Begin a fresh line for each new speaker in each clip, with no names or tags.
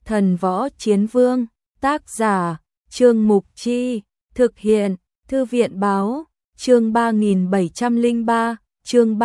Thần Võ Chiến Vương, tác giả, Trương Mục Chi, thực hiện, Thư viện Báo, chương 3703, chương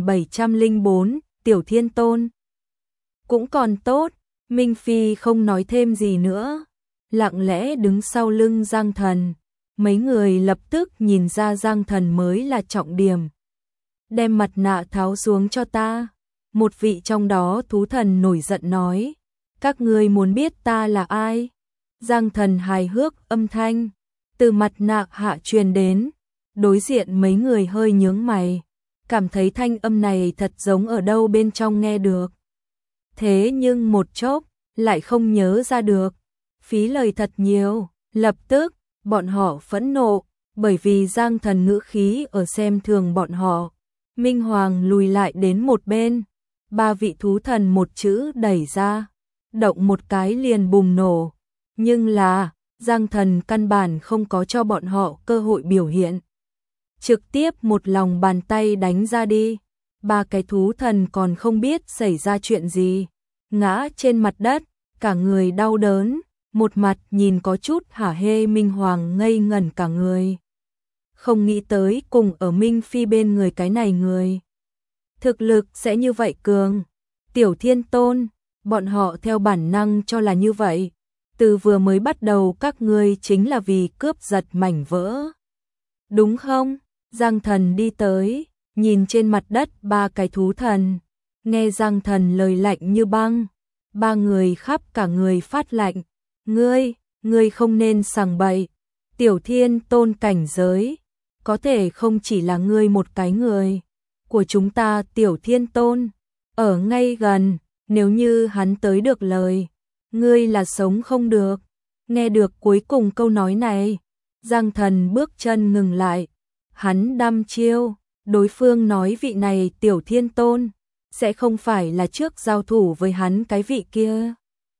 3704, Tiểu Thiên Tôn. Cũng còn tốt, Minh Phi không nói thêm gì nữa, lặng lẽ đứng sau lưng Giang Thần. Mấy người lập tức nhìn ra Giang Thần mới là trọng điểm. Đem mặt nạ tháo xuống cho ta. Một vị trong đó thú thần nổi giận nói. Các ngươi muốn biết ta là ai? Giang Thần hài hước âm thanh từ mặt nạ hạ truyền đến. Đối diện mấy người hơi nhướng mày, cảm thấy thanh âm này thật giống ở đâu bên trong nghe được. Thế nhưng một chốc lại không nhớ ra được. Phí lời thật nhiều. Lập tức bọn họ phẫn nộ, bởi vì Giang Thần ngữ khí ở xem thường bọn họ. Minh Hoàng lùi lại đến một bên, ba vị thú thần một chữ đẩy ra, động một cái liền bùng nổ. Nhưng là, Giang Thần căn bản không có cho bọn họ cơ hội biểu hiện. Trực tiếp một lòng bàn tay đánh ra đi. Ba cái thú thần còn không biết xảy ra chuyện gì, ngã trên mặt đất, cả người đau đớn. Một mặt nhìn có chút hả hê. Minh Hoàng ngây ngẩn cả người. Không nghĩ tới cùng ở Minh Phi bên người cái này người thực lực sẽ như vậy cường. Tiểu Thiên Tôn, bọn họ theo bản năng cho là như vậy. Từ vừa mới bắt đầu các ngươi chính là vì cướp giật mảnh vỡ, đúng không? Giang Thần đi tới, nhìn trên mặt đất ba cái thú thần. Nghe Giang Thần lời lạnh như băng, ba người khắp cả người phát lạnh. Ngươi không nên sằng bậy. Tiểu Thiên Tôn cảnh giới, có thể không chỉ là ngươi một cái người của chúng ta. Tiểu Thiên Tôn, ở ngay gần, nếu như hắn tới được lời, ngươi là sống không được. Nghe được cuối cùng câu nói này, Giang Thần bước chân ngừng lại. Hắn đăm chiêu, đối phương nói vị này Tiểu Thiên Tôn, sẽ không phải là trước giao thủ với hắn cái vị kia.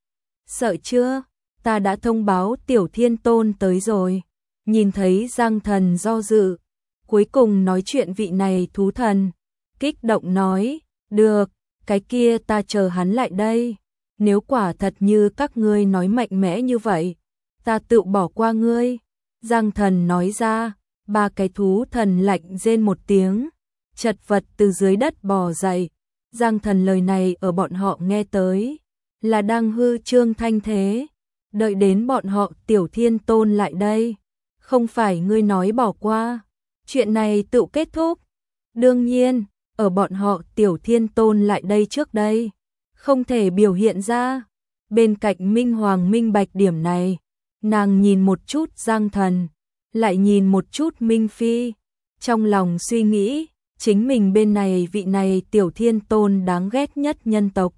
Sợ chưa? Ta đã thông báo Tiểu Thiên Tôn tới rồi. Nhìn thấy Giang Thần do dự, cuối cùng nói chuyện vị này thú thần, kích động nói, được, cái kia ta chờ hắn lại đây. Nếu quả thật như các ngươi nói mạnh mẽ như vậy, ta tự bỏ qua ngươi. Giang Thần nói ra, ba cái thú thần lạnh rên một tiếng, chật vật từ dưới đất bò dậy. Giang Thần lời này ở bọn họ nghe tới, là đang hư trương thanh thế. Đợi đến bọn họ Tiểu Thiên Tôn lại đây, không phải ngươi nói bỏ qua, chuyện này tự kết thúc. Đương nhiên, ở bọn họ Tiểu Thiên Tôn lại đây trước đây, không thể biểu hiện ra. Bên cạnh Minh Hoàng minh bạch điểm này, nàng nhìn một chút Giang Thần, lại nhìn một chút Minh Phi, trong lòng suy nghĩ, chính mình bên này vị này Tiểu Thiên Tôn đáng ghét nhất nhân tộc.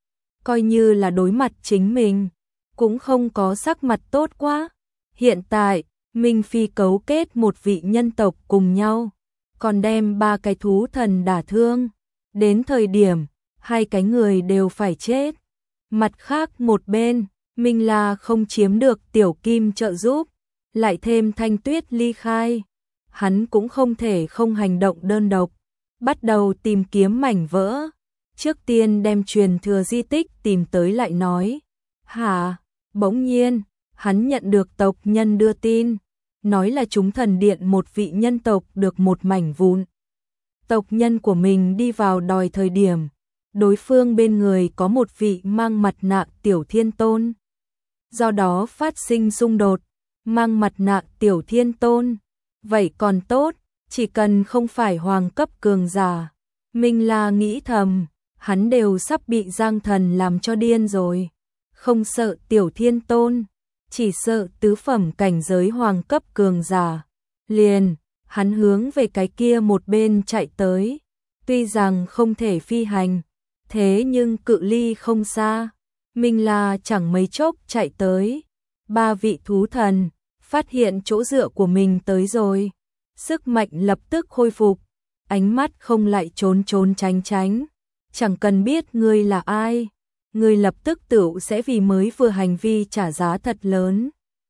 Coi như là đối mặt chính mình, cũng không có sắc mặt tốt quá. Hiện tại, Minh Phi cấu kết một vị nhân tộc cùng nhau, còn đem ba cái thú thần đả thương. Đến thời điểm, hai cái người đều phải chết. Mặt khác một bên, Minh La không chiếm được Tiểu Kim trợ giúp, lại thêm Thanh Tuyết ly khai. Hắn cũng không thể không hành động đơn độc, bắt đầu tìm kiếm mảnh vỡ. Trước tiên đem truyền thừa di tích tìm tới lại nói. Hả? Bỗng nhiên, hắn nhận được tộc nhân đưa tin, nói là chúng thần điện một vị nhân tộc được một mảnh vụn. Tộc nhân của mình đi vào đòi thời điểm, đối phương bên người có một vị mang mặt nạ Tiểu Thiên Tôn. Do đó phát sinh xung đột, mang mặt nạ Tiểu Thiên Tôn. Vậy còn tốt, chỉ cần không phải hoàng cấp cường giả. Minh La nghĩ thầm, hắn đều sắp bị Giang Thần làm cho điên rồi. Không sợ Tiểu Thiên Tôn, chỉ sợ tứ phẩm cảnh giới hoàng cấp cường giả. Liền, hắn hướng về cái kia một bên chạy tới. Tuy rằng không thể phi hành, thế nhưng cự ly không xa. Minh La chẳng mấy chốc chạy tới. Ba vị thú thần phát hiện chỗ dựa của mình tới rồi, sức mạnh lập tức khôi phục, ánh mắt không lại trốn trốn tránh tránh. Chẳng cần biết ngươi là ai, ngươi lập tức tựu sẽ vì mới vừa hành vi trả giá thật lớn.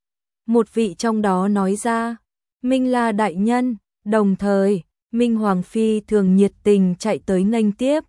Một vị trong đó nói ra, Minh La đại nhân. Đồng thời, Minh Hoàng Phi thường nhiệt tình chạy tới nghênh tiếp.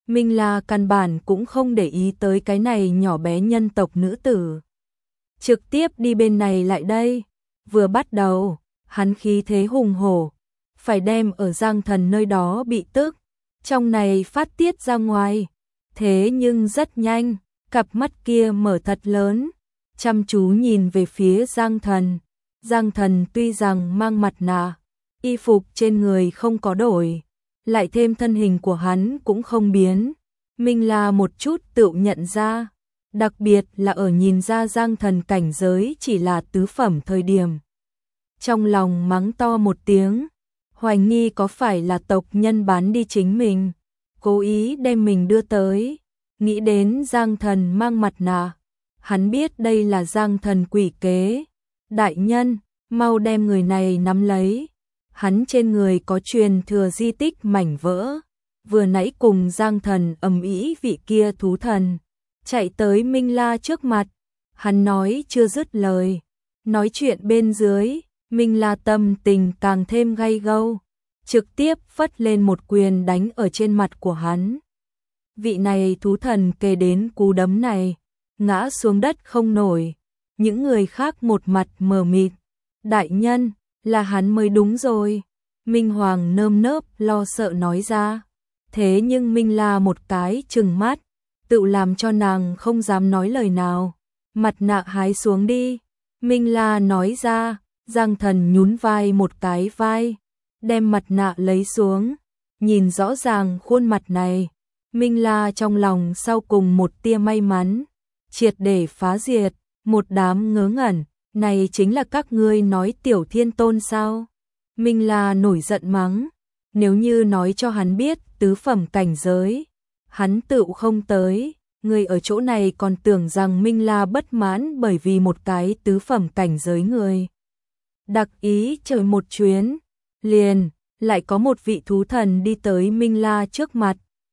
Minh La căn bản cũng không để ý tới cái này nhỏ bé nhân tộc nữ tử. Trực tiếp đi bên này lại đây. Vừa bắt đầu, hắn khí thế hùng hổ, phải đem ở Giang Thần nơi đó bị tức, trong này phát tiết ra ngoài. Thế nhưng rất nhanh, cặp mắt kia mở thật lớn, chăm chú nhìn về phía Giang Thần. Giang Thần tuy rằng mang mặt nạ, y phục trên người không có đổi, lại thêm thân hình của hắn cũng không biến. Minh La một chút tự nhận ra, đặc biệt là ở nhìn ra Giang Thần cảnh giới chỉ là tứ phẩm thời điểm. Trong lòng mắng to một tiếng, hoài nghi có phải là tộc nhân bán đi chính mình, cố ý đem mình đưa tới. Nghĩ đến Giang Thần mang mặt nạ, hắn biết đây là Giang Thần quỷ kế. Đại nhân, mau đem người này nắm lấy. Hắn trên người có truyền thừa di tích mảnh vỡ, vừa nãy cùng Giang Thần ầm ĩ vị kia thú thần, chạy tới Minh La trước mặt. Hắn nói chưa dứt lời, nói chuyện bên dưới, Minh La tâm tình càng thêm gay gâu, trực tiếp phất lên một quyền đánh ở trên mặt của hắn. Vị này thú thần kề đến cú đấm này, ngã xuống đất không nổi. Những người khác một mặt mờ mịt. Đại nhân, là hắn mới đúng rồi. Minh Hoàng nơm nớp lo sợ nói ra. Thế nhưng Minh La một cái trừng mắt, tự làm cho nàng không dám nói lời nào. Mặt nạ hái xuống đi. Minh La nói ra. Giang Thần nhún vai một cái vai, đem mặt nạ lấy xuống. Nhìn rõ ràng khuôn mặt này, Minh La trong lòng sau cùng một tia may mắn, triệt để phá diệt. Một đám ngớ ngẩn, này chính là các ngươi nói Tiểu Thiên Tôn sao? Minh La nổi giận mắng, nếu như nói cho hắn biết tứ phẩm cảnh giới, hắn tự không tới. Người ở chỗ này còn tưởng rằng Minh La bất mãn bởi vì một cái tứ phẩm cảnh giới người. Đặc ý trời một chuyến, liền, lại có một vị thú thần đi tới Minh La trước mặt.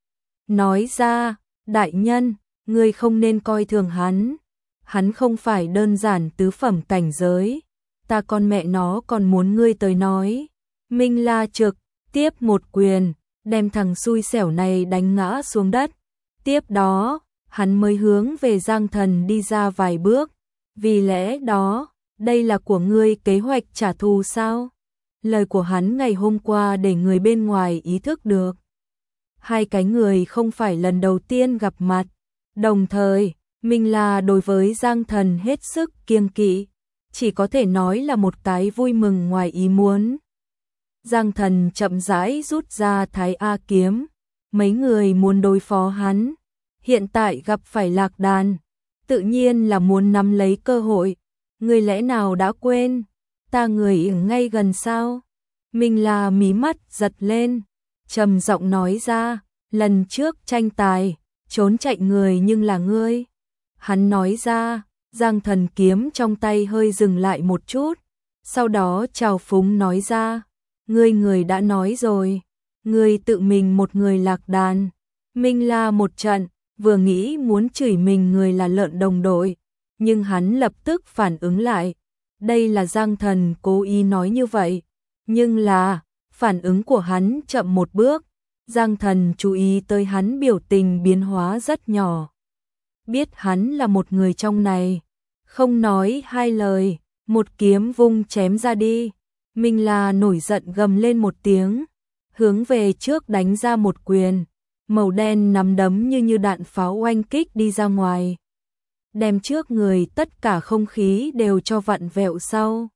Nói ra, đại nhân, ngươi không nên coi thường hắn. Hắn không phải đơn giản tứ phẩm cảnh giới, ta con mẹ nó còn muốn ngươi tới nói. Minh La trực tiếp một quyền, đem thằng xui xẻo này đánh ngã xuống đất. Tiếp đó, hắn mới hướng về Giang Thần đi ra vài bước. Vì lẽ đó, đây là của ngươi kế hoạch trả thù sao? Lời của hắn ngày hôm qua để người bên ngoài ý thức được. Hai cái người không phải lần đầu tiên gặp mặt, đồng thời Minh La đối với Giang Thần hết sức kiêng kỵ, chỉ có thể nói là một cái vui mừng ngoài ý muốn. Giang Thần chậm rãi rút ra Thái A kiếm, mấy người muốn đối phó hắn, hiện tại gặp phải Lạc Đàn, tự nhiên là muốn nắm lấy cơ hội. Người lẽ nào đã quên, ta người ngay gần sao? Minh La mí mắt giật lên, trầm giọng nói ra, lần trước tranh tài, trốn chạy người nhưng là ngươi. Hắn nói ra, Giang Thần kiếm trong tay hơi dừng lại một chút, sau đó trào phúng nói ra, người đã nói rồi, ngươi tự mình một người Lạc Đàn. Minh La một trận, vừa nghĩ muốn chửi mình người là lợn đồng đội, nhưng hắn lập tức phản ứng lại, đây là Giang Thần cố ý nói như vậy, nhưng là, phản ứng của hắn chậm một bước. Giang Thần chú ý tới hắn biểu tình biến hóa rất nhỏ. Biết hắn là một người trong này, không nói hai lời, một kiếm vung chém ra đi. Minh La nổi giận gầm lên một tiếng, hướng về trước đánh ra một quyền, màu đen nắm đấm như đạn pháo oanh kích đi ra ngoài, đem trước người tất cả không khí đều cho vặn vẹo sau.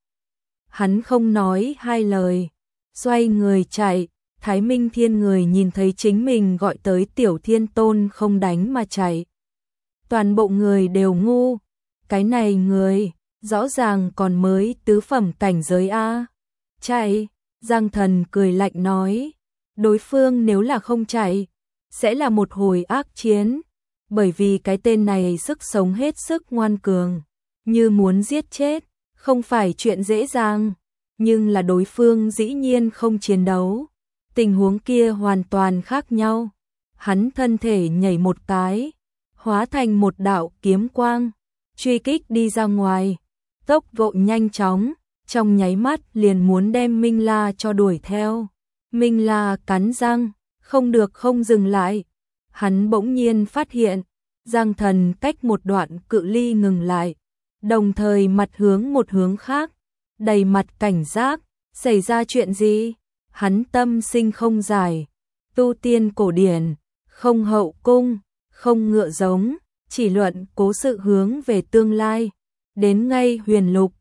Hắn không nói hai lời, xoay người chạy. Thái Minh Thiên người nhìn thấy chính mình gọi tới Tiểu Thiên Tôn không đánh mà chạy. Toàn bộ người đều ngu, cái này người, rõ ràng còn mới tứ phẩm cảnh giới A. Chạy, Giang Thần cười lạnh nói, đối phương nếu là không chạy, sẽ là một hồi ác chiến, bởi vì cái tên này sức sống hết sức ngoan cường, như muốn giết chết, không phải chuyện dễ dàng, nhưng là đối phương dĩ nhiên không chiến đấu. Tình huống kia hoàn toàn khác nhau. Hắn thân thể nhảy một cái, hóa thành một đạo kiếm quang, truy kích đi ra ngoài, tốc độ nhanh chóng, trong nháy mắt liền muốn đem Minh La cho đuổi theo. Minh La cắn răng, không được không dừng lại. hắn bỗng nhiên phát hiện, Giang Thần cách một đoạn cự ly ngừng lại, đồng thời mặt hướng một hướng khác, đầy mặt cảnh giác, xảy ra chuyện gì? Hắn tâm sinh không giải, tu tiên cổ điển, không hậu cung, không ngựa giống, chỉ luận cố sự hướng về tương lai, đến ngay huyền lục,